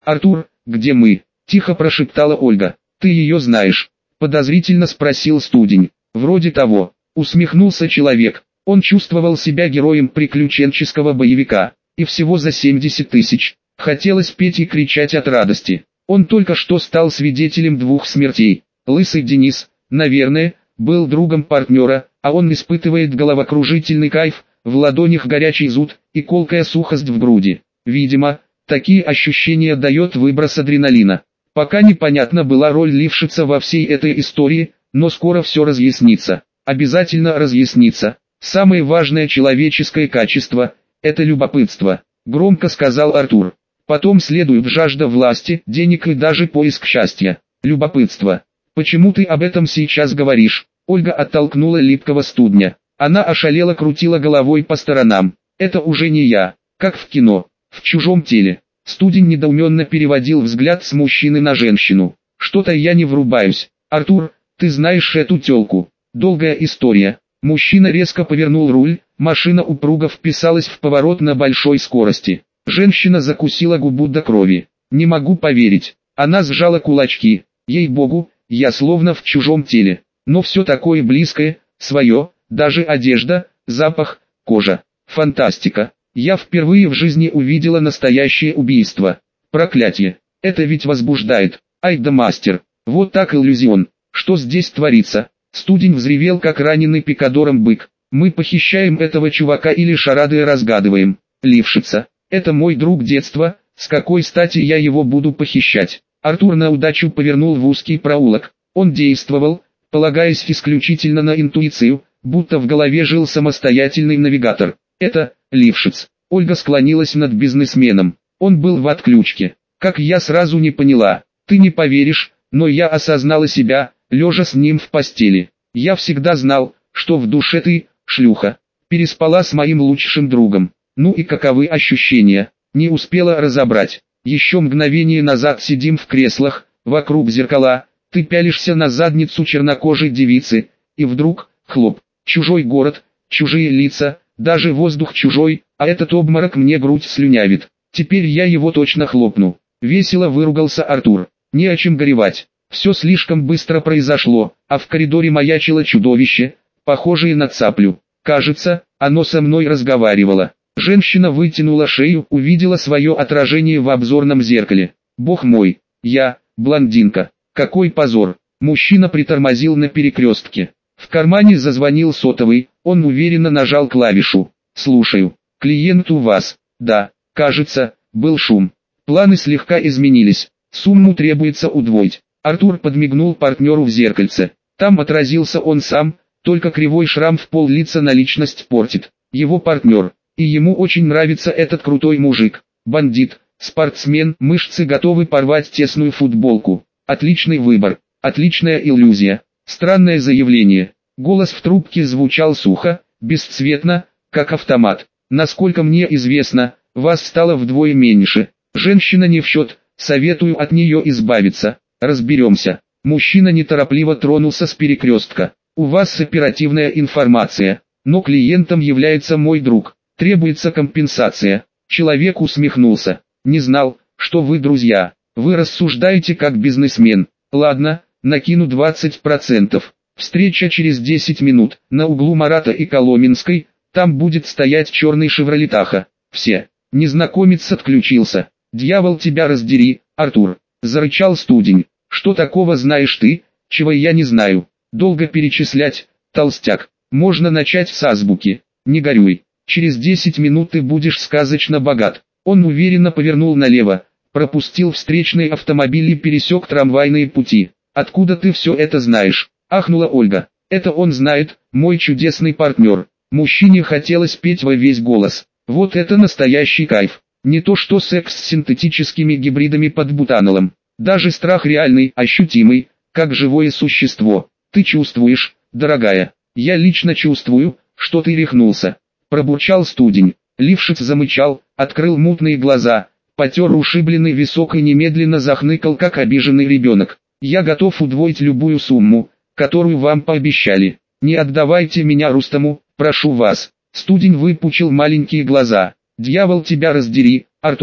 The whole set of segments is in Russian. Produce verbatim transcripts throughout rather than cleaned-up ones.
«Артур, где мы?» – тихо прошептала Ольга. «Ты ее знаешь?» – подозрительно спросил Студень. «Вроде того», – усмехнулся человек. Он чувствовал себя героем приключенческого боевика. И всего за семьдесят тысяч. Хотелось петь и кричать от радости. Он только что стал свидетелем двух смертей. Лысый Денис, наверное, был другом партнера, а он испытывает головокружительный кайф, в ладонях горячий зуд и колкая сухость в груди. Видимо, такие ощущения дает выброс адреналина. Пока непонятна была роль Лившица во всей этой истории, но скоро все разъяснится. Обязательно разъяснится. Самое важное человеческое качество – это любопытство, громко сказал Артур. Потом следует жажда власти, денег и даже поиск счастья. Любопытство. Почему ты об этом сейчас говоришь? Ольга оттолкнула липкого Студня. Она ошалела, крутила головой по сторонам. Это уже не я, как в кино, в чужом теле. Студень недоуменно переводил взгляд с мужчины на женщину. Что-то я не врубаюсь. Артур, ты знаешь эту тёлку? Долгая история. Мужчина резко повернул руль, машина упруго вписалась в поворот на большой скорости. Женщина закусила губу до крови. Не могу поверить. Она сжала кулачки. Ей-богу, я словно в чужом теле. Но все такое близкое, свое, даже одежда, запах, кожа. Фантастика. Я впервые в жизни увидела настоящее убийство. Проклятие. Это ведь возбуждает. Ай да мастер. Вот так иллюзион. Что здесь творится? Студень взревел, как раненый пикадором бык. Мы похищаем этого чувака или шарады разгадываем. Лившица. Это мой друг детства, с какой стати я его буду похищать? Артур на удачу повернул в узкий проулок. Он действовал, полагаясь исключительно на интуицию, будто в голове жил самостоятельный навигатор. Это, Лившиц. Ольга склонилась над бизнесменом. Он был в отключке. Как я сразу не поняла. Ты не поверишь, но я осознала себя, лежа с ним в постели. Я всегда знал, что в душе ты, шлюха, переспала с моим лучшим другом. Ну и каковы ощущения? Не успела разобрать. Еще мгновение назад сидим в креслах, вокруг зеркала, ты пялишься на задницу чернокожей девицы, и вдруг, хлоп, чужой город, чужие лица, даже воздух чужой, а этот обморок мне грудь слюнявит. Теперь я его точно хлопну. Весело выругался Артур. Не о чем горевать. Все слишком быстро произошло, а в коридоре маячило чудовище, похожее на цаплю. Кажется, оно со мной разговаривало. Женщина вытянула шею, увидела свое отражение в обзорном зеркале. Бог мой, я, блондинка. Какой позор. Мужчина притормозил на перекрестке. В кармане зазвонил сотовый, он уверенно нажал клавишу. Слушаю. Клиент у вас. Да, кажется, был шум. Планы слегка изменились. Сумму требуется удвоить. Артур подмигнул партнеру в зеркальце. Там отразился он сам, только кривой шрам в пол лица наличность портит. Его партнер. И ему очень нравится этот крутой мужик. Бандит, спортсмен, мышцы готовы порвать тесную футболку. Отличный выбор, отличная иллюзия. Странное заявление. Голос в трубке звучал сухо, бесцветно, как автомат. Насколько мне известно, вас стало вдвое меньше. Женщина не в счет, советую от нее избавиться. Разберемся. Мужчина неторопливо тронулся с перекрестка. У вас оперативная информация, но клиентом является мой друг. Требуется компенсация. Человек усмехнулся. Не знал, что вы друзья. Вы рассуждаете как бизнесмен. Ладно, накину двадцать процентов. Встреча через десять минут, на углу Марата и Коломенской, там будет стоять черный «Шевроле Таха». Все. Незнакомец отключился. Дьявол тебя раздери, Артур. Зарычал Студень. Что такого знаешь ты, чего я не знаю? Долго перечислять, толстяк. Можно начать с азбуки. Не горюй. Через десять минут ты будешь сказочно богат. Он уверенно повернул налево, пропустил встречный автомобиль и пересек трамвайные пути. Откуда ты все это знаешь? Ахнула Ольга. Это он знает, мой чудесный партнер. Мужчине хотелось петь во весь голос. Вот это настоящий кайф. Не то что секс с синтетическими гибридами под бутанолом. Даже страх реальный, ощутимый, как живое существо. Ты чувствуешь, дорогая? Я лично чувствую, что ты рехнулся. Пробурчал Студень. Лившиц замычал, открыл мутные глаза, потер ушибленный висок и немедленно захныкал, как обиженный ребенок. Я готов удвоить любую сумму, которую вам пообещали. Не отдавайте меня Рустому, прошу вас. Студень выпучил маленькие глаза. Дьявол тебя раздери, Артур.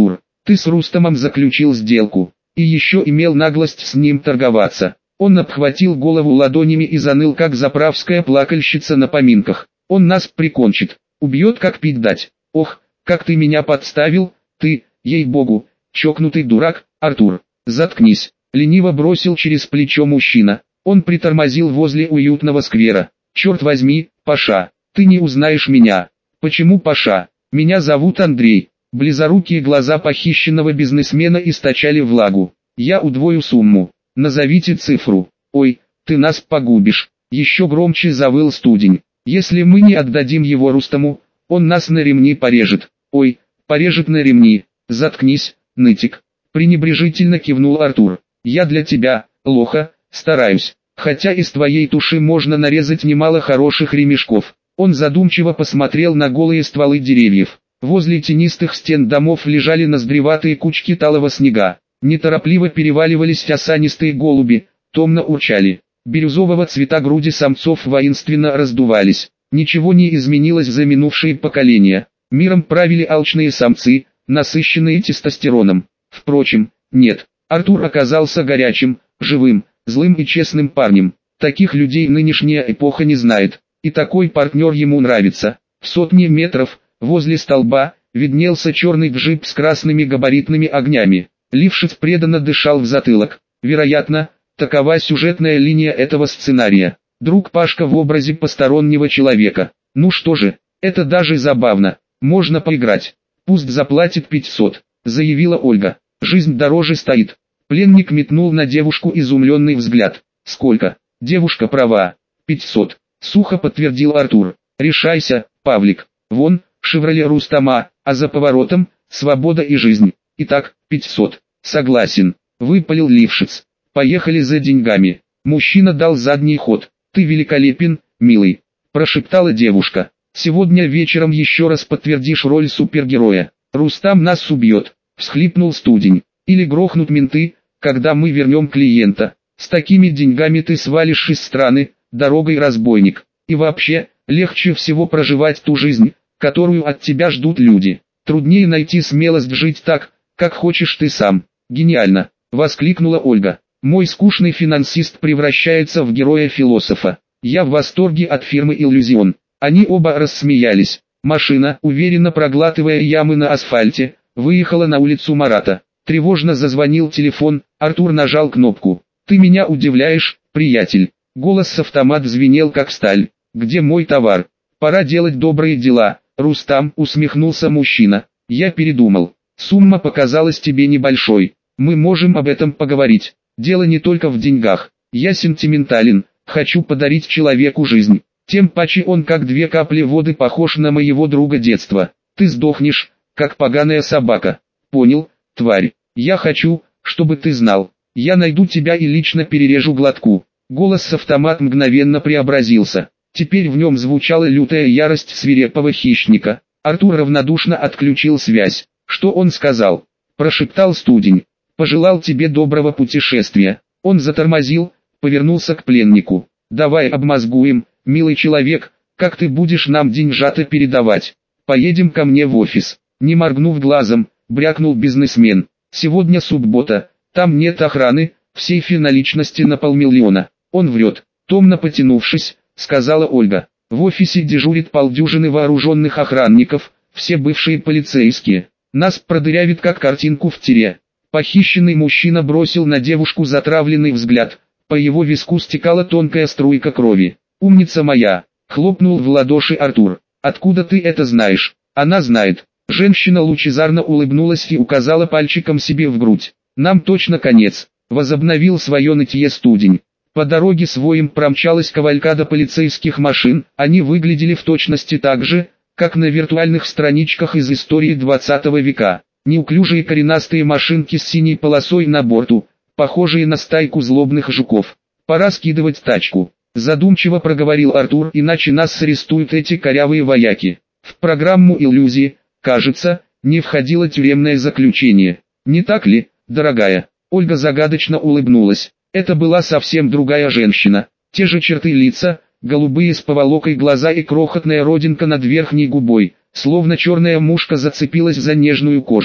Ты с Рустамом заключил сделку, и еще имел наглость с ним торговаться. Он обхватил голову ладонями и заныл, как заправская плакальщица на поминках. Он нас прикончит, убьет, как пить дать. Ох, как ты меня подставил, ты, ей-богу, чокнутый дурак, Артур. Заткнись, лениво бросил через плечо мужчина. Он притормозил возле уютного сквера. Черт возьми, Паша, ты не узнаешь меня. Почему Паша? Меня зовут Андрей. Близорукие глаза похищенного бизнесмена источали влагу. Я удвою сумму. Назовите цифру. Ой, ты нас погубишь. Еще громче завыл студень. Если мы не отдадим его Рустаму, он нас на ремни порежет. Ой, порежет на ремни. Заткнись, нытик. Пренебрежительно кивнул Артур. Я для тебя, лоха, стараюсь. Хотя из твоей туши можно нарезать немало хороших ремешков. Он задумчиво посмотрел на голые стволы деревьев. Возле тенистых стен домов лежали ноздреватые кучки талого снега. Неторопливо переваливались осанистые голуби, томно урчали. Бирюзового цвета груди самцов воинственно раздувались. Ничего не изменилось за минувшие поколения. Миром правили алчные самцы, насыщенные тестостероном. Впрочем, нет. Артур оказался горячим, живым, злым и честным парнем. Таких людей нынешняя эпоха не знает. И такой партнер ему нравится. В сотни метров, возле столба, виднелся черный джип с красными габаритными огнями. Лившиц преданно дышал в затылок. Вероятно, такова сюжетная линия этого сценария. Друг Пашка в образе постороннего человека. Ну что же, это даже забавно. Можно поиграть. Пусть заплатит пятьсот, заявила Ольга. Жизнь дороже стоит. Пленник метнул на девушку изумленный взгляд. Сколько? Девушка права. пятьсот. Сухо подтвердил Артур. Решайся, Павлик. Вон, «Шевроле Рустама», а за поворотом «Свобода и жизнь». Итак, пятьсот. Согласен. Выпалил Лившиц. Поехали за деньгами. Мужчина дал задний ход. Ты великолепен, милый. Прошептала девушка. Сегодня вечером еще раз подтвердишь роль супергероя. Рустам нас убьет. Всхлипнул студень. Или грохнут менты, когда мы вернем клиента. С такими деньгами ты свалишь из страны, дорогой разбойник. И вообще, легче всего проживать ту жизнь, которую от тебя ждут люди. Труднее найти смелость жить так, как хочешь ты сам. Гениально, воскликнула Ольга. Мой скучный финансист превращается в героя-философа. Я в восторге от фирмы «Иллюзион». Они оба рассмеялись. Машина, уверенно проглатывая ямы на асфальте, выехала на улицу Марата. Тревожно зазвонил телефон, Артур нажал кнопку. «Ты меня удивляешь, приятель». Голос с автомата звенел как сталь. «Где мой товар? Пора делать добрые дела». Рустам, усмехнулся мужчина. «Я передумал. Сумма показалась тебе небольшой. Мы можем об этом поговорить. Дело не только в деньгах. Я сентиментален, хочу подарить человеку жизнь. Тем паче он как две капли воды похож на моего друга детства. Ты сдохнешь, как поганая собака. Понял, тварь? Я хочу, чтобы ты знал. Я найду тебя и лично перережу глотку». Голос с автомат мгновенно преобразился. Теперь в нем звучала лютая ярость свирепого хищника. Артур равнодушно отключил связь. «Что он сказал?» – прошептал студень. «Пожелал тебе доброго путешествия». Он затормозил, повернулся к пленнику. «Давай обмозгуем, милый человек, как ты будешь нам деньжата передавать. Поедем ко мне в офис». Не моргнув глазом, брякнул бизнесмен. «Сегодня суббота, там нет охраны, в сейфе наличности на полмиллиона». «Он врет», томно потянувшись, сказала Ольга. «В офисе дежурит полдюжины вооруженных охранников, все бывшие полицейские. Нас продырявит как картинку в тире». Похищенный мужчина бросил на девушку затравленный взгляд. По его виску стекала тонкая струйка крови. «Умница моя!» — хлопнул в ладоши Артур. «Откуда ты это знаешь?» «Она знает». Женщина лучезарно улыбнулась и указала пальчиком себе в грудь. «Нам точно конец», — возобновил свое нытье студень. По дороге с воем промчалась кавалькада полицейских машин, они выглядели в точности так же, как на виртуальных страничках из истории двадцатого века. Неуклюжие коренастые машинки с синей полосой на борту, похожие на стайку злобных жуков. «Пора скидывать тачку», — задумчиво проговорил Артур, «иначе нас арестуют эти корявые вояки». В программу «Иллюзии», кажется, не входило тюремное заключение. «Не так ли, дорогая?» Ольга загадочно улыбнулась. Это была совсем другая женщина. Те же черты лица, голубые с поволокой глаза и крохотная родинка над верхней губой, словно черная мушка зацепилась за нежную кожу.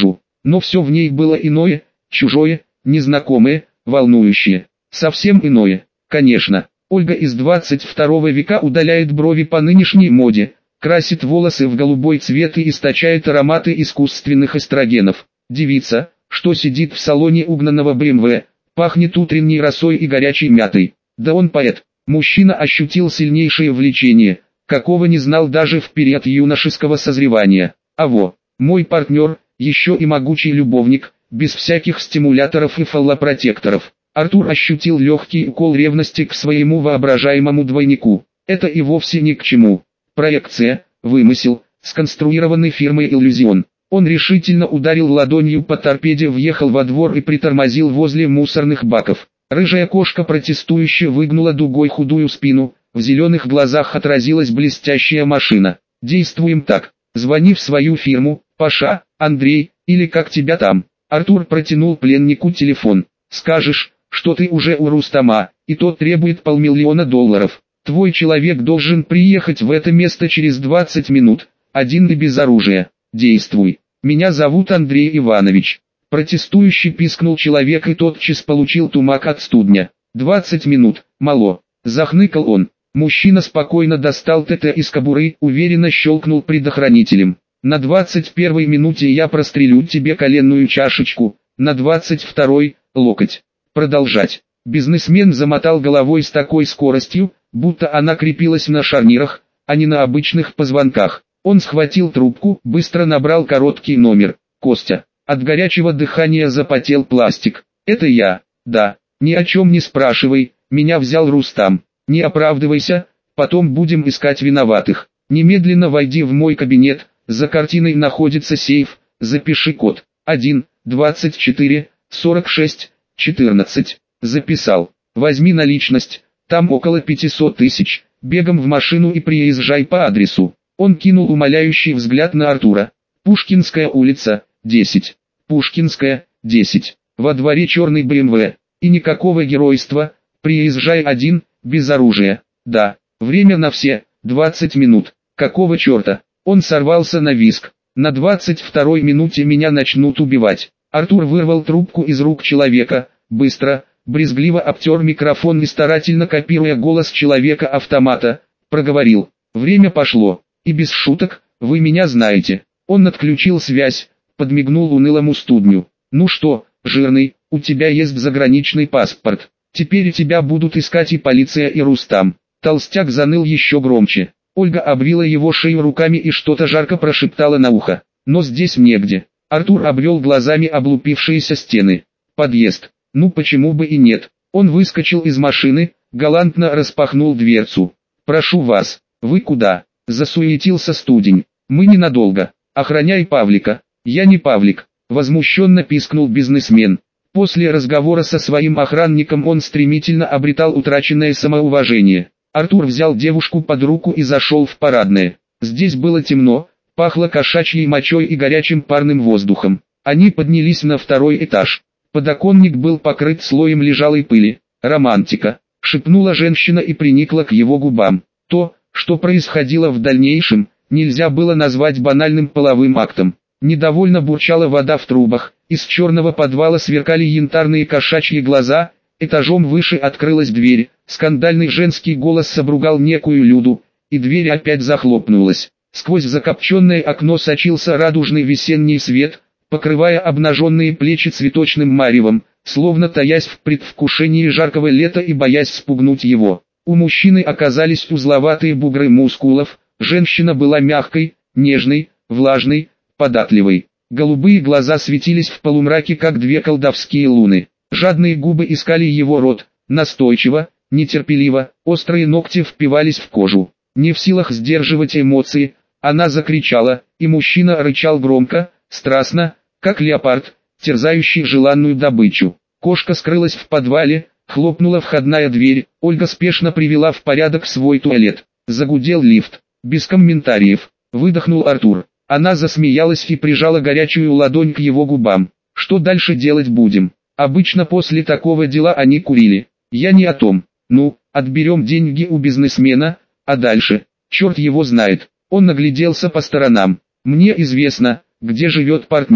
но все в ней было иное, чужое, незнакомое, волнующее. Совсем иное. Конечно, Ольга из двадцать второго века удаляет брови по нынешней моде, красит волосы в голубой цвет и источает ароматы искусственных эстрогенов. Девица, что сидит в салоне угнанного бэ эм вэ, пахнет утренней росой и горячей мятой. Да он поэт. Мужчина ощутил сильнейшее влечение, какого не знал даже в период юношеского созревания. А во, мой партнер, еще и могучий любовник, без всяких стимуляторов и фаллопротекторов. Артур ощутил легкий укол ревности к своему воображаемому двойнику. Это и вовсе ни к чему. Проекция, вымысел, сконструированный фирмой «Иллюзион». Он решительно ударил ладонью по торпеде, въехал во двор и притормозил возле мусорных баков. Рыжая кошка протестующе выгнула дугой худую спину, в зеленых глазах отразилась блестящая машина. «Действуем так. Звони в свою фирму, Паша, Андрей, или как тебя там». Артур протянул пленнику телефон. «Скажешь, что ты уже у Рустама, и тот требует полмиллиона долларов. Твой человек должен приехать в это место через двадцать минут, один и без оружия. Действуй. Меня зовут Андрей Иванович». Протестующий пискнул человек и тотчас получил тумак от студня. «Двадцать минут, мало», — захныкал он. Мужчина спокойно достал ТТ из кобуры, уверенно щелкнул предохранителем. «На двадцать первой минуте я прострелю тебе коленную чашечку, на двадцать второй — локоть. Продолжать». Бизнесмен замотал головой с такой скоростью, будто она крепилась на шарнирах, а не на обычных позвонках. Он схватил трубку, быстро набрал короткий номер. «Костя». От горячего дыхания запотел пластик. «Это я, да, ни о чем не спрашивай, меня взял Рустам. Не оправдывайся, потом будем искать виноватых. Немедленно войди в мой кабинет, за картиной находится сейф, запиши код. один, двадцать четыре, сорок шесть, четырнадцать. Записал. Возьми наличность, там около пятисот тысяч, бегом в машину и приезжай по адресу». Он кинул умоляющий взгляд на Артура. «Пушкинская улица, десять. Пушкинская, десять. Во дворе черный бэ эм вэ. И никакого геройства, приезжай один, без оружия. Да, время на все, двадцать минут. Какого черта?» Он сорвался на визг. «На двадцать второй минуте меня начнут убивать». Артур вырвал трубку из рук человека, быстро, брезгливо обтер микрофон и, старательно копируя голос человека-автомата, проговорил: «Время пошло, и без шуток, вы меня знаете». Он отключил связь, подмигнул унылому студню. «Ну что, жирный, у тебя есть заграничный паспорт. Теперь тебя будут искать и полиция, и Рустам». Толстяк заныл еще громче. Ольга обвила его шею руками и что-то жарко прошептала на ухо. «Но здесь негде». Артур обвел глазами облупившиеся стены. «Подъезд. Ну почему бы и нет». Он выскочил из машины, галантно распахнул дверцу. «Прошу вас». «Вы куда?» — засуетился студень. «Мы ненадолго. Охраняй Павлика». «Я не Павлик», — возмущенно пискнул бизнесмен. После разговора со своим охранником он стремительно обретал утраченное самоуважение. Артур взял девушку под руку и зашел в парадное. Здесь было темно, пахло кошачьей мочой и горячим парным воздухом. Они поднялись на второй этаж. Подоконник был покрыт слоем лежалой пыли. «Романтика», — шепнула женщина и приникла к его губам. То, что происходило в дальнейшем, нельзя было назвать банальным половым актом. Недовольно бурчала вода в трубах, из черного подвала сверкали янтарные кошачьи глаза, этажом выше открылась дверь, скандальный женский голос обругал некую Люду, и дверь опять захлопнулась. Сквозь закопченное окно сочился радужный весенний свет, покрывая обнаженные плечи цветочным маревом, словно таясь в предвкушении жаркого лета и боясь спугнуть его. У мужчины оказались узловатые бугры мускулов, женщина была мягкой, нежной, влажной, податливой. Голубые глаза светились в полумраке, как две колдовские луны. Жадные губы искали его рот, настойчиво, нетерпеливо, острые ногти впивались в кожу. Не в силах сдерживать эмоции, она закричала, и мужчина рычал громко, страстно, как леопард, терзающий желанную добычу. Кошка скрылась в подвале, хлопнула входная дверь, Ольга спешно привела в порядок свой туалет. Загудел лифт. «Без комментариев», — выдохнул Артур. Она засмеялась и прижала горячую ладонь к его губам. «Что дальше делать будем? Обычно после такого дела они курили. Я не о том. Ну, отберем деньги у бизнесмена, а дальше? Черт его знает». Он нагляделся по сторонам. «Мне известно, где живет партнер.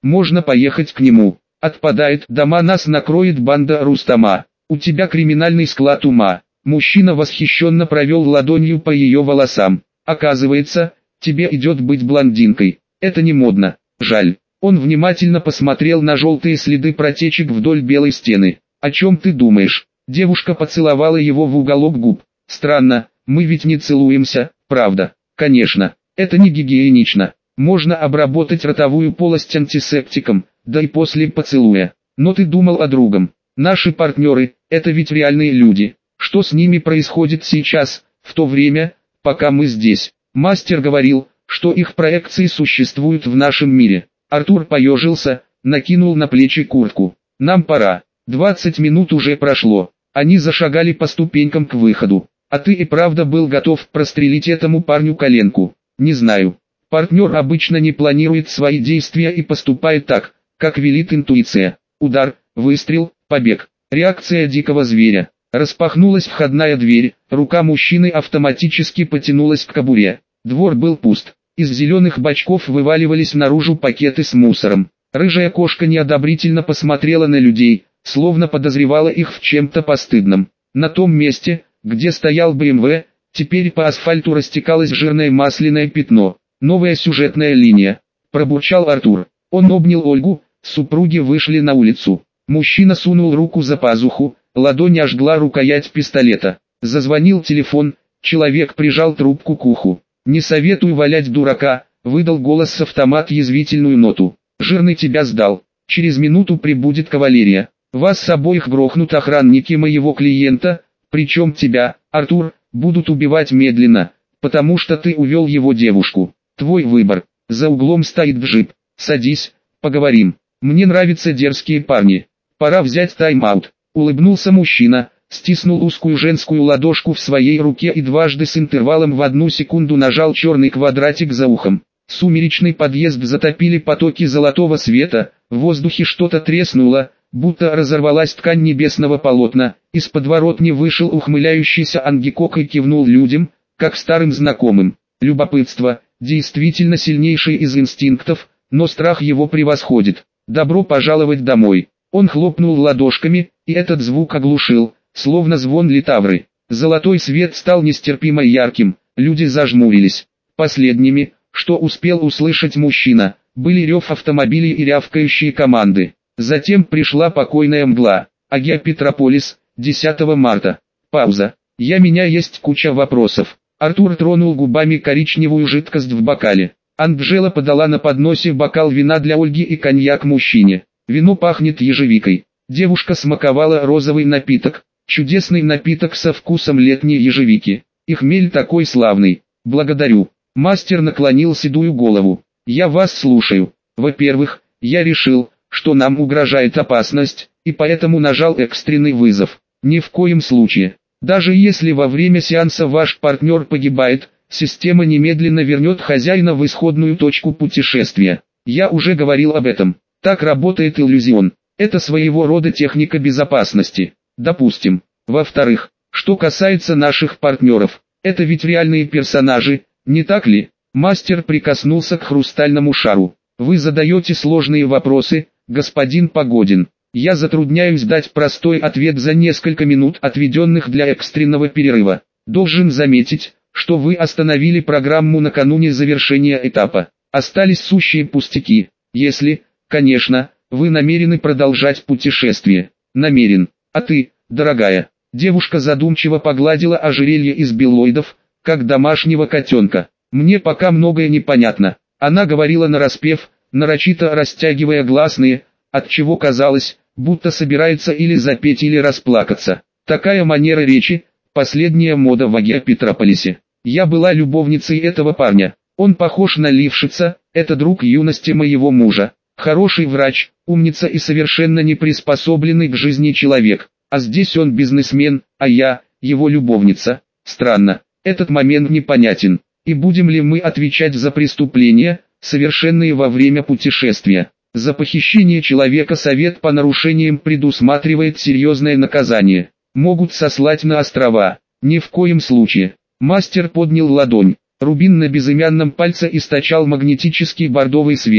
можно поехать к нему. Отпадает, дома нас накроет банда Рустама. У тебя криминальный склад ума. Мужчина восхищенно провел ладонью по ее волосам. Оказывается, тебе идет быть блондинкой. Это не модно. Жаль. Он внимательно посмотрел на желтые следы протечек вдоль белой стены. О чем ты думаешь? Девушка поцеловала его в уголок губ. Странно, мы ведь не целуемся, правда? Конечно, это не гигиенично. Можно обработать ротовую полость антисептиком, да и после поцелуя. Но ты думал о другом. Наши партнеры, это ведь реальные люди. Что с ними происходит сейчас, в то время, пока мы здесь? Мастер говорил, что их проекции существуют в нашем мире. Артур поежился, накинул на плечи куртку. Нам пора. Двадцать минут уже прошло. Они зашагали по ступенькам к выходу. А ты и правда был готов прострелить этому парню коленку? Не знаю. Партнер обычно не планирует свои действия и поступает так, как велит интуиция. Удар, выстрел, побег. Реакция дикого зверя. Распахнулась входная дверь, рука мужчины автоматически потянулась к кобуре. Двор был пуст. Из зеленых бачков вываливались наружу пакеты с мусором. Рыжая кошка неодобрительно посмотрела на людей, словно подозревала их в чем-то постыдном. На том месте, где стоял бэ эм вэ, теперь по асфальту растекалось жирное масляное пятно. Новая сюжетная линия. Пробурчал Артур. Он обнял Ольгу, супруги вышли на улицу. Мужчина сунул руку за пазуху, ладонь ожгла рукоять пистолета. Зазвонил телефон, человек прижал трубку к уху. «Не советую валять дурака», — выдал голос с автомат язвительную ноту. «Жирный тебя сдал. Через минуту прибудет кавалерия. Вас обоих грохнут охранники моего клиента, причем тебя, Артур, будут убивать медленно, потому что ты увел его девушку. Твой выбор. За углом стоит джип. Садись, поговорим. Мне нравятся дерзкие парни. Пора взять тайм-аут». Улыбнулся мужчина, стиснул узкую женскую ладошку в своей руке и дважды с интервалом в одну секунду нажал черный квадратик за ухом. Сумеречный подъезд затопили потоки золотого света, в воздухе что-то треснуло, будто разорвалась ткань небесного полотна. Из подворотни вышел ухмыляющийся Ангикок и кивнул людям, как старым знакомым. Любопытство, действительно сильнейший из инстинктов, но страх его превосходит. «Добро пожаловать домой». Он хлопнул ладошками, и этот звук оглушил, словно звон литавры. Золотой свет стал нестерпимо ярким, люди зажмурились. Последними, что успел услышать мужчина, были рев автомобилей и рявкающие команды. Затем пришла покойная мгла. Агиопетрополис, десятого марта. Пауза. «Я меня есть куча вопросов». Артур тронул губами коричневую жидкость в бокале. Анджела подала на подносе бокал вина для Ольги и коньяк мужчине. Вино пахнет ежевикой. Девушка смаковала розовый напиток, чудесный напиток со вкусом летней ежевики. И хмель такой славный. Благодарю. Мастер наклонил седую голову. Я вас слушаю. Во-первых, я решил, что нам угрожает опасность, и поэтому нажал экстренный вызов. Ни в коем случае. Даже если во время сеанса ваш партнер погибает, система немедленно вернет хозяина в исходную точку путешествия. Я уже говорил об этом. Так работает иллюзион. Это своего рода техника безопасности. Допустим. Во-вторых, что касается наших партнеров, это ведь реальные персонажи, не так ли? Мастер прикоснулся к хрустальному шару. Вы задаете сложные вопросы, господин Погодин. Я затрудняюсь дать простой ответ за несколько минут, отведенных для экстренного перерыва. Должен заметить, что вы остановили программу накануне завершения этапа. Остались сущие пустяки. Если, конечно, вы намерены продолжать путешествие. Намерен. А ты, дорогая? Девушка задумчиво погладила ожерелье из беллоидов, как домашнего котенка. Мне пока многое непонятно. Она говорила нараспев, нарочито растягивая гласные, отчего казалось, будто собирается или запеть, или расплакаться. Такая манера речи, последняя мода в Агиопетрополисе. Я была любовницей этого парня. Он похож на Лившица, это друг юности моего мужа. Хороший врач, умница и совершенно не приспособленный к жизни человек. А здесь он бизнесмен, а я, его любовница. Странно, этот момент непонятен. И будем ли мы отвечать за преступления, совершенные во время путешествия? За похищение человека совет по нарушениям предусматривает серьезное наказание. Могут сослать на острова. Ни в коем случае. Мастер поднял ладонь. Рубин на безымянном пальце источал магнетический бордовый свет.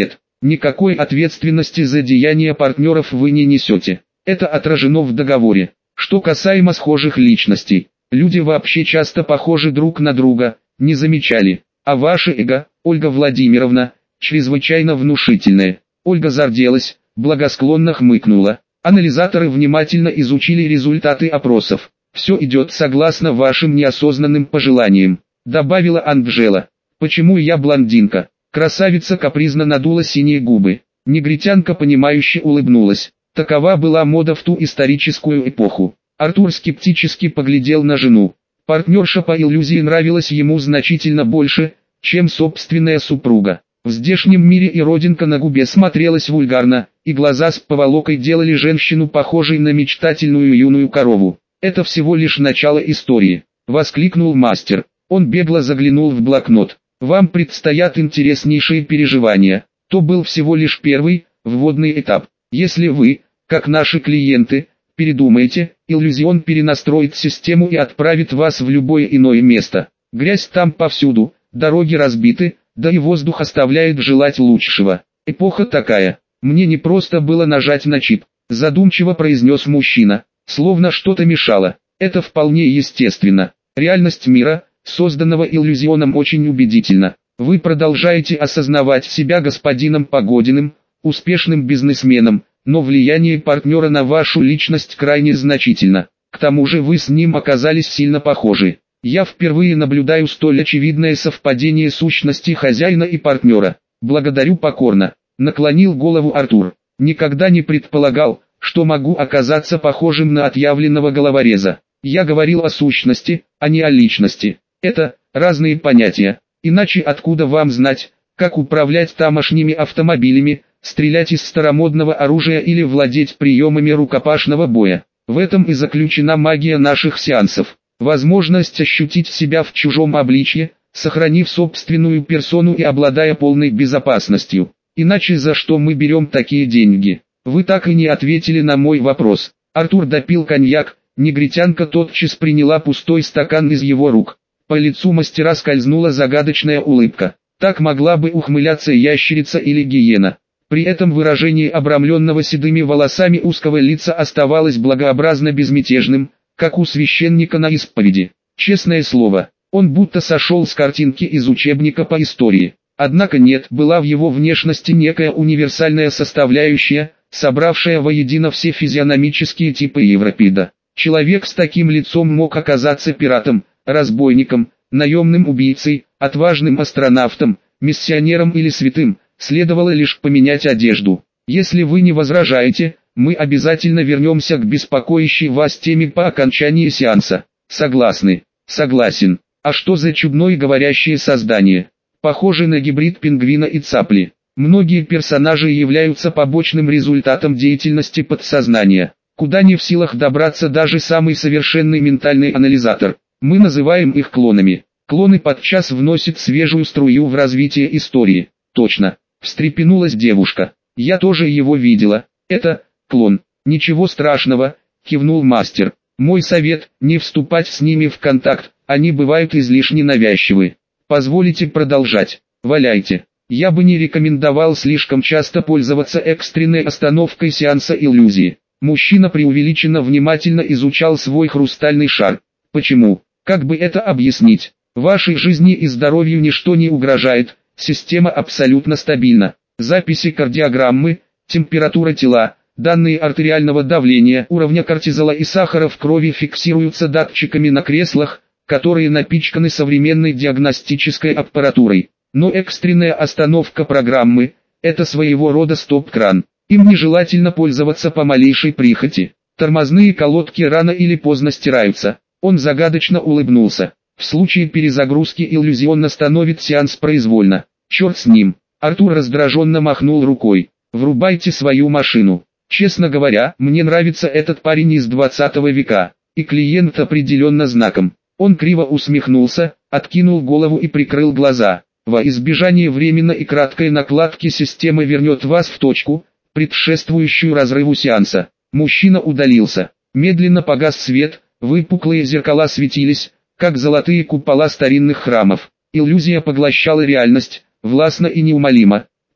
Никакой ответственности за деяния партнеров вы не несете. Это отражено в договоре. Что касаемо схожих личностей, люди вообще часто похожи друг на друга, не замечали. А ваше эго, Ольга Владимировна, чрезвычайно внушительное. Ольга зарделась, благосклонно хмыкнула. Анализаторы внимательно изучили результаты опросов. Все идет согласно вашим неосознанным пожеланиям, добавила Анжела. Почему я блондинка? Красавица капризно надула синие губы. Негритянка понимающе улыбнулась. Такова была мода в ту историческую эпоху. Артур скептически поглядел на жену. Партнерша по иллюзии нравилась ему значительно больше, чем собственная супруга. В здешнем мире и родинка на губе смотрелась вульгарно, и глаза с поволокой делали женщину похожей на мечтательную юную корову. «Это всего лишь начало истории», — воскликнул мастер. Он бегло заглянул в блокнот. «Вам предстоят интереснейшие переживания. То был всего лишь первый, вводный этап. Если вы, как наши клиенты, передумаете, иллюзион перенастроит систему и отправит вас в любое иное место. Грязь там повсюду, дороги разбиты, да и воздух оставляет желать лучшего. Эпоха такая. Мне не просто было нажать на чип», — задумчиво произнес мужчина, словно что-то мешало. «Это вполне естественно. Реальность мира, созданного иллюзионом, очень убедительна. Вы продолжаете осознавать себя господином Погодиным, успешным бизнесменом, но влияние партнера на вашу личность крайне значительно. К тому же вы с ним оказались сильно похожи. Я впервые наблюдаю столь очевидное совпадение сущности хозяина и партнера. Благодарю покорно», — наклонил голову Артур. «Никогда не предполагал, что могу оказаться похожим на отъявленного головореза. Я говорил о сущности, а не о личности. Это разные понятия. Иначе откуда вам знать, как управлять тамошними автомобилями, стрелять из старомодного оружия или владеть приемами рукопашного боя? В этом и заключена магия наших сеансов. Возможность ощутить себя в чужом обличье, сохранив собственную персону и обладая полной безопасностью. Иначе за что мы берем такие деньги? Вы так и не ответили на мой вопрос». Артур допил коньяк, негритянка тотчас приняла пустой стакан из его рук. По лицу мастера скользнула загадочная улыбка. Так могла бы ухмыляться ящерица или гиена. При этом выражение обрамленного седыми волосами узкого лица оставалось благообразно безмятежным, как у священника на исповеди. Честное слово, он будто сошел с картинки из учебника по истории. Однако нет, была в его внешности некая универсальная составляющая, собравшая воедино все физиономические типы европеида. Человек с таким лицом мог оказаться пиратом, разбойником, наемным убийцей, отважным астронавтом, миссионером или святым, следовало лишь поменять одежду. Если вы не возражаете, мы обязательно вернемся к беспокоящей вас теме по окончании сеанса. Согласны? Согласен. А что за чудное говорящее создание? Похоже на гибрид пингвина и цапли. Многие персонажи являются побочным результатом деятельности подсознания, куда не в силах добраться даже самый совершенный ментальный анализатор. Мы называем их клонами. Клоны подчас вносят свежую струю в развитие истории. Точно, встрепенулась девушка. Я тоже его видела. Это клон. Ничего страшного, кивнул мастер. Мой совет, не вступать с ними в контакт, они бывают излишне навязчивы. Позволите продолжать? Валяйте. Я бы не рекомендовал слишком часто пользоваться экстренной остановкой сеанса иллюзии. Мужчина преувеличенно внимательно изучал свой хрустальный шар. Почему? Как бы это объяснить? Вашей жизни и здоровью ничто не угрожает, система абсолютно стабильна. Записи кардиограммы, температура тела, данные артериального давления, уровня кортизола и сахара в крови фиксируются датчиками на креслах, которые напичканы современной диагностической аппаратурой. Но экстренная остановка программы – это своего рода стоп-кран. Им нежелательно пользоваться по малейшей прихоти. Тормозные колодки рано или поздно стираются. Он загадочно улыбнулся. В случае перезагрузки иллюзион остановит сеанс произвольно. Черт с ним. Артур раздраженно махнул рукой. Врубайте свою машину. Честно говоря, мне нравится этот парень из двадцатого века. И клиент определенно знаком. Он криво усмехнулся, откинул голову и прикрыл глаза. Во избежание временной и краткой накладки система вернет вас в точку, предшествующую разрыву сеанса. Мужчина удалился. Медленно погас свет, выпуклые зеркала светились, как золотые купола старинных храмов. Иллюзия поглощала реальность, властно и неумолимо.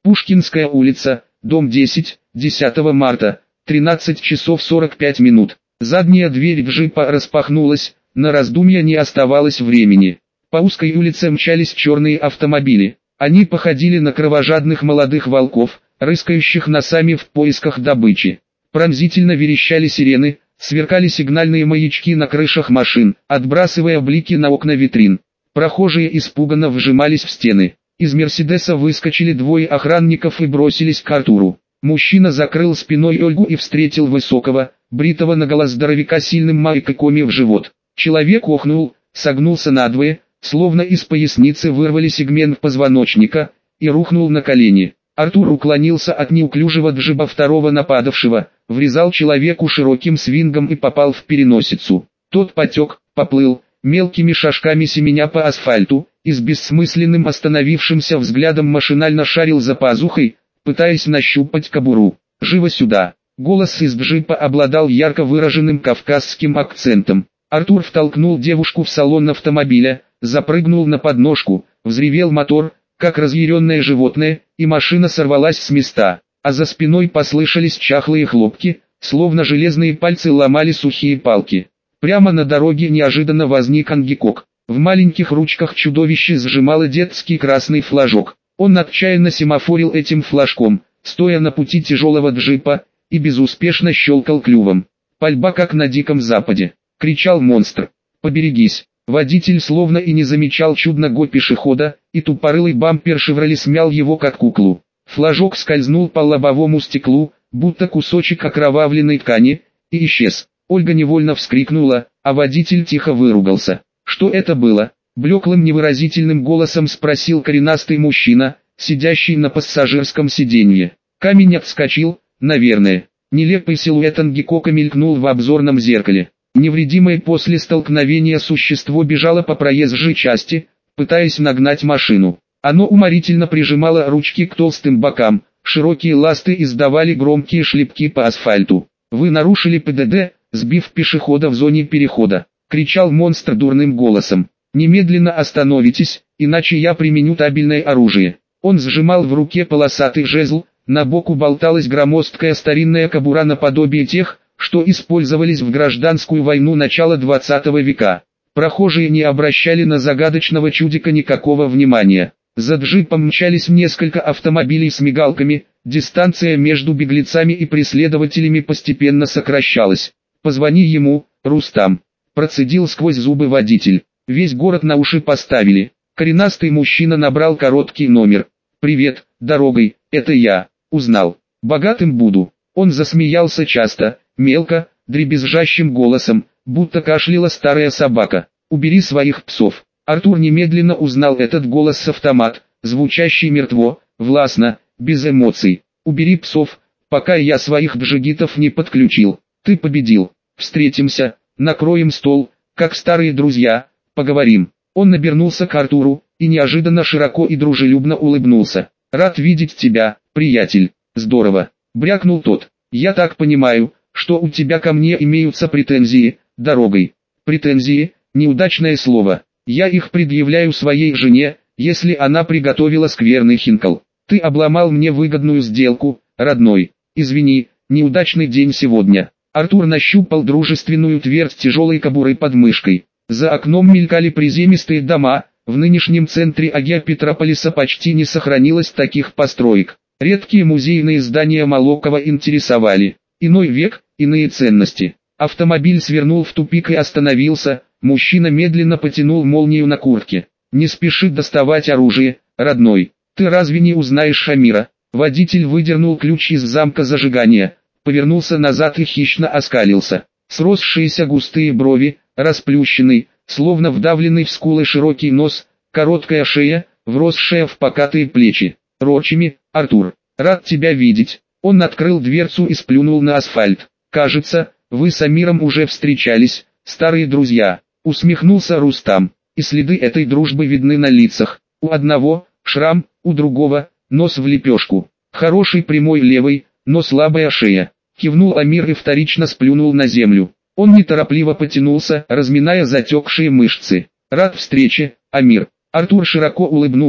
Пушкинская улица, дом десять, десятого марта, тринадцать часов сорок пять минут. Задняя дверь джипа распахнулась, на раздумья не оставалось времени. По узкой улице мчались черные автомобили. Они походили на кровожадных молодых волков, рыскающих носами в поисках добычи. Пронзительно верещали сирены, сверкали сигнальные маячки на крышах машин, отбрасывая блики на окна витрин. Прохожие испуганно вжимались в стены. Из «Мерседеса» выскочили двое охранников и бросились к Артуру. Мужчина закрыл спиной Ольгу и встретил высокого, бритого наголо здоровяка сильным майкой в живот. Человек охнул, согнулся надвое, словно из поясницы вырвали сегмент позвоночника, и рухнул на колени. Артур уклонился от неуклюжего джиба второго нападавшего, врезал человеку широким свингом и попал в переносицу. Тот потек, поплыл, мелкими шажками семеня по асфальту, и с бессмысленным остановившимся взглядом машинально шарил за пазухой, пытаясь нащупать кобуру. «Живо сюда!» Голос из джипа обладал ярко выраженным кавказским акцентом. Артур втолкнул девушку в салон автомобиля, запрыгнул на подножку, взревел мотор, как разъяренное животное, и машина сорвалась с места, а за спиной послышались чахлые хлопки, словно железные пальцы ломали сухие палки. Прямо на дороге неожиданно возник Ангикок. В маленьких ручках чудовище сжимало детский красный флажок. Он отчаянно семафорил этим флажком, стоя на пути тяжелого джипа, и безуспешно щелкал клювом. «Пальба как на Диком Западе!» — кричал монстр. «Поберегись!» Водитель словно и не замечал чудного пешехода, и тупорылый бампер «Шевроле» смял его как куклу. Флажок скользнул по лобовому стеклу, будто кусочек окровавленной ткани, и исчез. Ольга невольно вскрикнула, а водитель тихо выругался. «Что это было?» — блеклым невыразительным голосом спросил коренастый мужчина, сидящий на пассажирском сиденье. Камень отскочил, наверное. Нелепый силуэт Ангикока мелькнул в обзорном зеркале. Невредимое после столкновения существо бежало по проезжей части, пытаясь нагнать машину. Оно уморительно прижимало ручки к толстым бокам, широкие ласты издавали громкие шлепки по асфальту. «Вы нарушили ПДД, сбив пешехода в зоне перехода», — кричал монстр дурным голосом. «Немедленно остановитесь, иначе я применю табельное оружие». Он сжимал в руке полосатый жезл, на боку болталась громоздкая старинная кобура наподобие тех, что использовались в гражданскую войну начала двадцатого века. Прохожие не обращали на загадочного чудика никакого внимания. За джипом мчались несколько автомобилей с мигалками, дистанция между беглецами и преследователями постепенно сокращалась. «Позвони ему, Рустам», — процедил сквозь зубы водитель. Весь город на уши поставили. Коренастый мужчина набрал короткий номер. «Привет, дорогой, это я, узнал. Богатым буду». Он засмеялся часто, мелко, дребезжащим голосом, будто кашляла старая собака. «Убери своих псов». Артур немедленно узнал этот голос с автомат, звучащий мертво, властно, без эмоций. «Убери псов, пока я своих джигитов не подключил. Ты победил. Встретимся, накроем стол, как старые друзья, поговорим». Он набернулся к Артуру, и неожиданно широко и дружелюбно улыбнулся. «Рад видеть тебя, приятель». «Здорово», — брякнул тот. «Я так понимаю, что у тебя ко мне имеются претензии, дорогой». «Претензии» — неудачное слово. Я их предъявляю своей жене, если она приготовила скверный хинкал. Ты обломал мне выгодную сделку, родной. Извини, неудачный день сегодня». Артур нащупал дружественную твердь тяжелой кобуры под мышкой. За окном мелькали приземистые дома, в нынешнем центре Агиа-Петрополиса почти не сохранилось таких построек. Редкие музейные здания Молокова интересовали. Иной век, иные ценности. Автомобиль свернул в тупик и остановился, мужчина медленно потянул молнию на куртке. «Не спеши доставать оружие, родной. Ты разве не узнаешь Шамира?» Водитель выдернул ключ из замка зажигания, повернулся назад и хищно оскалился. Сросшиеся густые брови, расплющенный, словно вдавленный в скулы широкий нос, короткая шея, вросшая в покатые плечи. «Рочими, Артур, рад тебя видеть». Он открыл дверцу и сплюнул на асфальт. «Кажется, вы с Амиром уже встречались, старые друзья», — усмехнулся Рустам. И следы этой дружбы видны на лицах. У одного шрам, у другого нос в лепешку. Хороший прямой левый, но слабая шея. Кивнул Амир и вторично сплюнул на землю. Он неторопливо потянулся, разминая затекшие мышцы. «Рад встрече, Амир». Артур широко улыбнулся,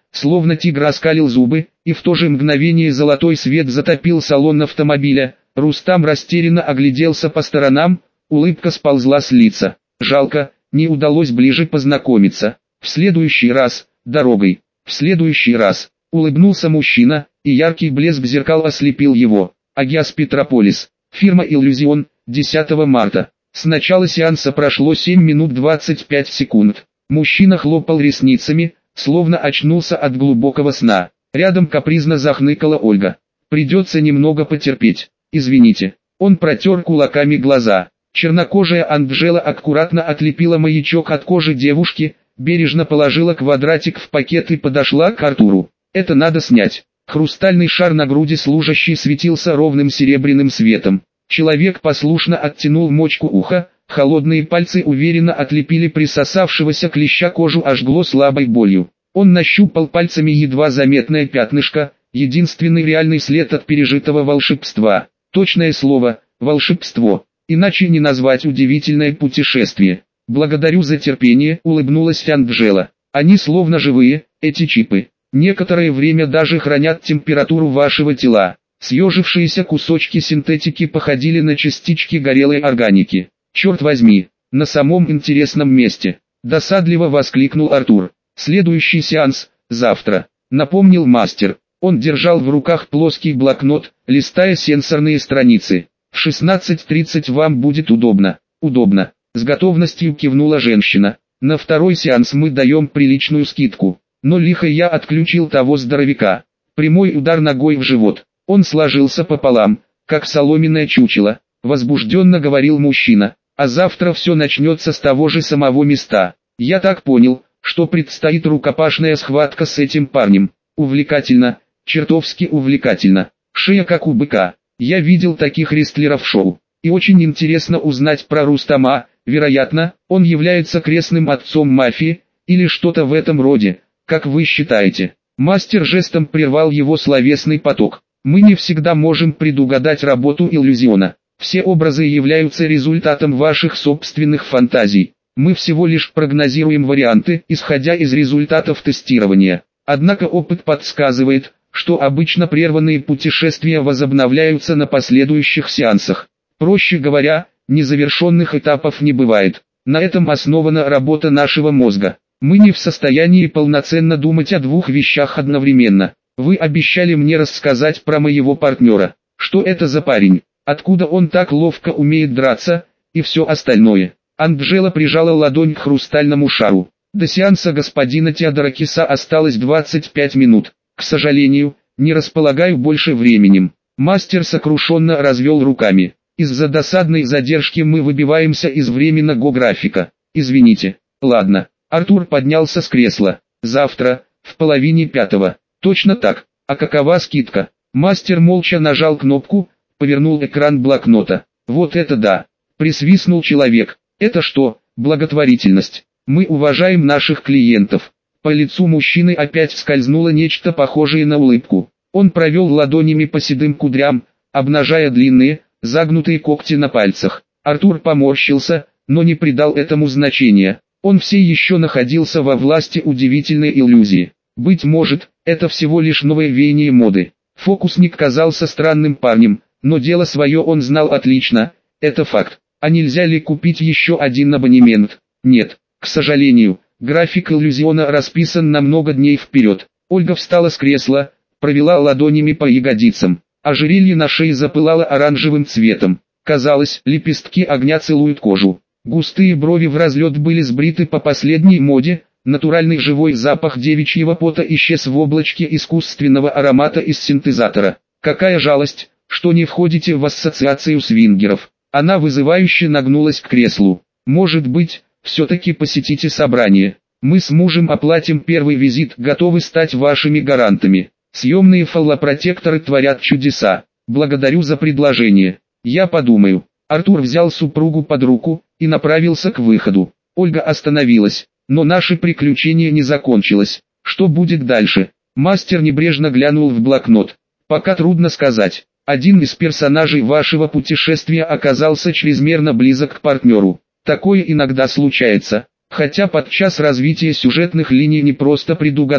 словно тигр оскалил зубы, и в то же мгновение золотой свет затопил салон автомобиля. Рустам растерянно огляделся по сторонам, улыбка сползла с лица. Жалко, не удалось ближе познакомиться. В следующий раз, дорогой, в следующий раз, улыбнулся мужчина, и яркий блеск зеркал ослепил его. Агиас Петрополис, фирма Иллюзион, десятого марта. С начала сеанса прошло семь минут двадцать пять секунд. Мужчина хлопал ресницами, словно очнулся от глубокого сна. Рядом капризно захныкала Ольга. Придется немного потерпеть. Извините. Он протер кулаками глаза. Чернокожая Анджела аккуратно отлепила маячок от кожи девушки, бережно положила квадратик в пакет и подошла к Артуру. Это надо снять. Хрустальный шар на груди служащей светился ровным серебряным светом. Человек послушно оттянул мочку уха, холодные пальцы уверенно отлепили присосавшегося клеща, кожу ожгло слабой болью. Он нащупал пальцами едва заметное пятнышко, единственный реальный след от пережитого волшебства. Точное слово – волшебство. Иначе не назвать удивительное путешествие. «Благодарю за терпение», – улыбнулась Анджела. «Они словно живые, эти чипы. Некоторое время даже хранят температуру вашего тела». Съежившиеся кусочки синтетики походили на частички горелой органики. «Черт возьми, на самом интересном месте!» – досадливо воскликнул Артур. «Следующий сеанс – завтра», – напомнил мастер. Он держал в руках плоский блокнот, листая сенсорные страницы. «В шестнадцать тридцать вам будет удобно». «Удобно», – с готовностью кивнула женщина. «На второй сеанс мы даем приличную скидку». Но лихо я отключил того здоровяка. Прямой удар ногой в живот. Он сложился пополам, как соломенное чучело, возбужденно говорил мужчина. А завтра все начнется с того же самого места. Я так понял, что предстоит рукопашная схватка с этим парнем. Увлекательно, чертовски увлекательно. Шея как у быка. Я видел таких рестлеров в шоу. И очень интересно узнать про Рустама. Вероятно, он является крестным отцом мафии, или что-то в этом роде. Как вы считаете? Мастер жестом прервал его словесный поток. Мы не всегда можем предугадать работу иллюзиона. Все образы являются результатом ваших собственных фантазий. Мы всего лишь прогнозируем варианты, исходя из результатов тестирования. Однако опыт подсказывает, что обычно прерванные путешествия возобновляются на последующих сеансах. Проще говоря, незавершенных этапов не бывает. На этом основана работа нашего мозга. Мы не в состоянии полноценно думать о двух вещах одновременно. Вы обещали мне рассказать про моего партнера. Что это за парень? Откуда он так ловко умеет драться? И все остальное. Анджела прижала ладонь к хрустальному шару. До сеанса господина Теодоракиса осталось двадцать пять минут. К сожалению, не располагаю больше временем. Мастер сокрушенно развел руками. Из-за досадной задержки мы выбиваемся из временного графика. Извините. Ладно. Артур поднялся с кресла. Завтра, в половине пятого. Точно так. А какова скидка? Мастер молча нажал кнопку, повернул экран блокнота. Вот это да. Присвистнул человек. Это что, благотворительность? Мы уважаем наших клиентов. По лицу мужчины опять скользнуло нечто похожее на улыбку. Он провел ладонями по седым кудрям, обнажая длинные, загнутые когти на пальцах. Артур поморщился, но не придал этому значения. Он все еще находился во власти удивительной иллюзии. Быть может, это всего лишь новое веяние моды. Фокусник казался странным парнем, но дело свое он знал отлично, это факт. А нельзя ли купить еще один абонемент? Нет, к сожалению, график иллюзиона расписан на много дней вперед. Ольга встала с кресла, провела ладонями по ягодицам. Ожерелье на шее запылало оранжевым цветом. Казалось, лепестки огня целуют кожу. Густые брови в разлет были сбриты по последней моде, натуральный живой запах девичьего пота исчез в облачке искусственного аромата из синтезатора. Какая жалость, что не входите в ассоциацию свингеров. Она вызывающе нагнулась к креслу. Может быть, все-таки посетите собрание. Мы с мужем оплатим первый визит, готовы стать вашими гарантами. Съемные фаллопротекторы творят чудеса. Благодарю за предложение. Я подумаю. Артур взял супругу под руку и направился к выходу. Ольга остановилась, но наше приключение не закончилось. Что будет дальше? Мастер небрежно глянул в блокнот. Пока трудно сказать. Один из персонажей вашего путешествия оказался чрезмерно близок к партнеру. Такое иногда случается, хотя подчас развитие сюжетных линий не просто предугадать.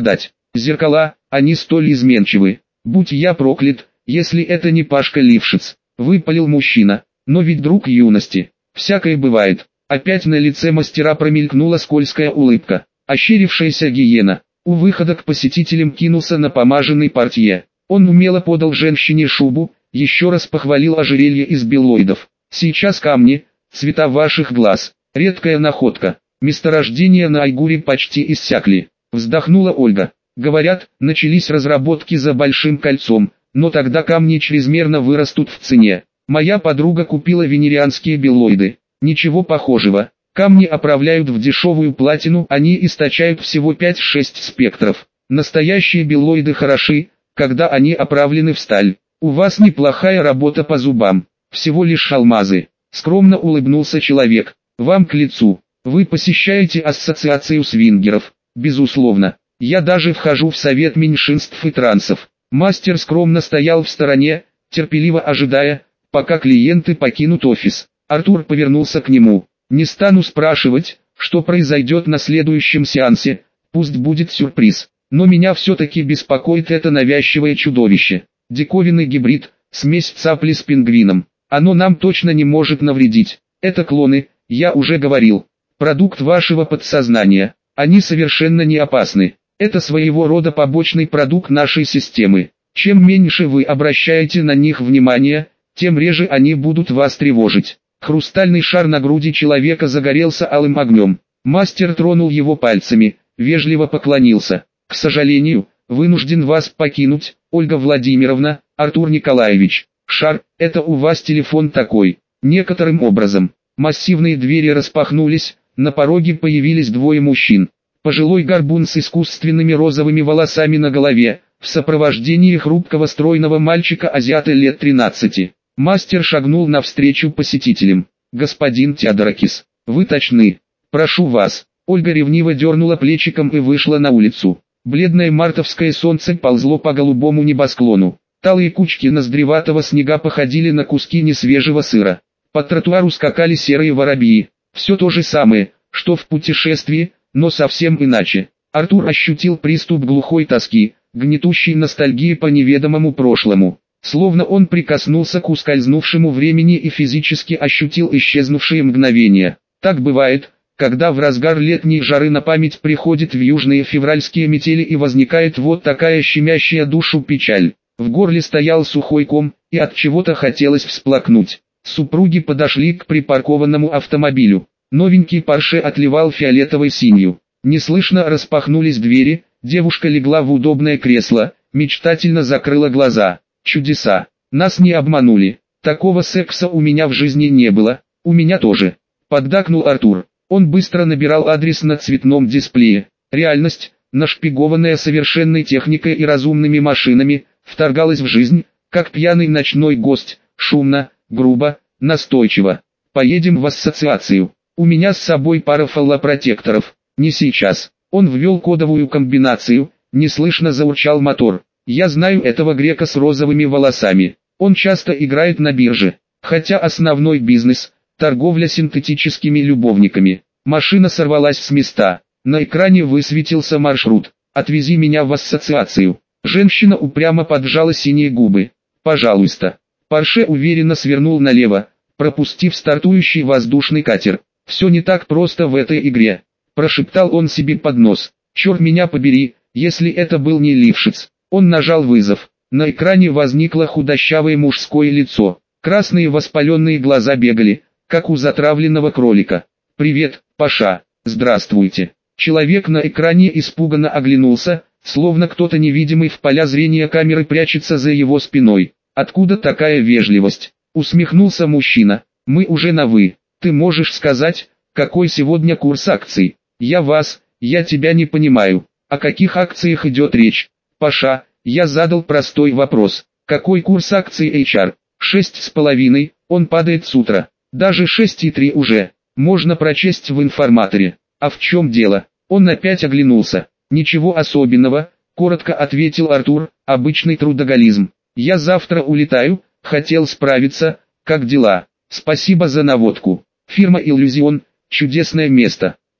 Зеркала, они столь изменчивы. Будь я проклят, если это не Пашка Лившиц, выпалил мужчина. Но ведь друг юности. Всякое бывает. Опять на лице мастера промелькнула скользкая улыбка. Ощерившаяся гиена. У выхода к посетителям кинулся напомаженный портье. Он умело подал женщине шубу, еще раз похвалил ожерелье из беллоидов. Сейчас камни, цвета ваших глаз, редкая находка. Месторождения на Айгуре почти иссякли. Вздохнула Ольга. Говорят, начались разработки за Большим кольцом, но тогда камни чрезмерно вырастут в цене. Моя подруга купила венерианские беллоиды. Ничего похожего. Камни оправляют в дешевую платину, они источают всего пять-шесть спектров. Настоящие беллоиды хороши, когда они оправлены в сталь. У вас неплохая работа по зубам. Всего лишь алмазы. Скромно улыбнулся человек. Вам к лицу. Вы посещаете ассоциацию свингеров. Безусловно. Я даже вхожу в совет меньшинств и трансов. Мастер скромно стоял в стороне, терпеливо ожидая, пока клиенты покинут офис. Артур повернулся к нему. Не стану спрашивать, что произойдет на следующем сеансе, пусть будет сюрприз. Но меня все-таки беспокоит это навязчивое чудовище. Диковинный гибрид, смесь цапли с пингвином. Оно нам точно не может навредить. Это клоны, я уже говорил. Продукт вашего подсознания. Они совершенно не опасны. Это своего рода побочный продукт нашей системы. Чем меньше вы обращаете на них внимание, тем реже они будут вас тревожить. Хрустальный шар на груди человека загорелся алым огнем. Мастер тронул его пальцами, вежливо поклонился. К сожалению, вынужден вас покинуть, Ольга Владимировна, Артур Николаевич. Шар, это у вас телефон такой. Некоторым образом, массивные двери распахнулись, на пороге появились двое мужчин. Пожилой горбун с искусственными розовыми волосами на голове, в сопровождении хрупкого стройного мальчика-азиата лет тринадцати. Мастер шагнул навстречу посетителям. «Господин Теодоракис, вы точны. Прошу вас». Ольга ревниво дернула плечиком и вышла на улицу. Бледное мартовское солнце ползло по голубому небосклону. Талые кучки ноздреватого снега походили на куски несвежего сыра. По тротуару скакали серые воробьи. Все то же самое, что в путешествии, но совсем иначе. Артур ощутил приступ глухой тоски, гнетущей ностальгии по неведомому прошлому. Словно он прикоснулся к ускользнувшему времени и физически ощутил исчезнувшие мгновения. Так бывает, когда в разгар летней жары на память приходит в южные февральские метели и возникает вот такая щемящая душу печаль. В горле стоял сухой ком, и от чего-то хотелось всплакнуть. Супруги подошли к припаркованному автомобилю. Новенький Порше отливал фиолетовой синью. Неслышно распахнулись двери, девушка легла в удобное кресло, мечтательно закрыла глаза. Чудеса. Нас не обманули. Такого секса у меня в жизни не было. У меня тоже. Поддакнул Артур. Он быстро набирал адрес на цветном дисплее. Реальность, нашпигованная совершенной техникой и разумными машинами, вторгалась в жизнь, как пьяный ночной гость, шумно, грубо, настойчиво. Поедем в ассоциацию. У меня с собой пара фаллопротекторов. Не сейчас. Он ввел кодовую комбинацию, неслышно заурчал мотор. Я знаю этого грека с розовыми волосами. Он часто играет на бирже. Хотя основной бизнес – торговля синтетическими любовниками. Машина сорвалась с места. На экране высветился маршрут. «Отвези меня в ассоциацию». Женщина упрямо поджала синие губы. «Пожалуйста». Порше уверенно свернул налево, пропустив стартующий воздушный катер. «Все не так просто в этой игре», – прошептал он себе под нос. «Черт меня побери, если это был не Лившиц». Он нажал вызов. На экране возникло худощавое мужское лицо. Красные воспаленные глаза бегали, как у затравленного кролика. «Привет, Паша». «Здравствуйте». Человек на экране испуганно оглянулся, словно кто-то невидимый в поля зрения камеры прячется за его спиной. «Откуда такая вежливость?» — усмехнулся мужчина. «Мы уже на «вы». Ты можешь сказать, какой сегодня курс акций?» «Я вас, я тебя не понимаю. О каких акциях идет речь?» «Паша, я задал простой вопрос. Какой курс акций эйч ар?» «Шесть с половиной, он падает с утра. Даже шесть и три уже. Можно прочесть в информаторе». «А в чем дело?» Он опять оглянулся. «Ничего особенного», — коротко ответил Артур, — «обычный трудоголизм. Я завтра улетаю, хотел справиться, как дела?» «Спасибо за наводку. Фирма «Иллюзион» — чудесное место.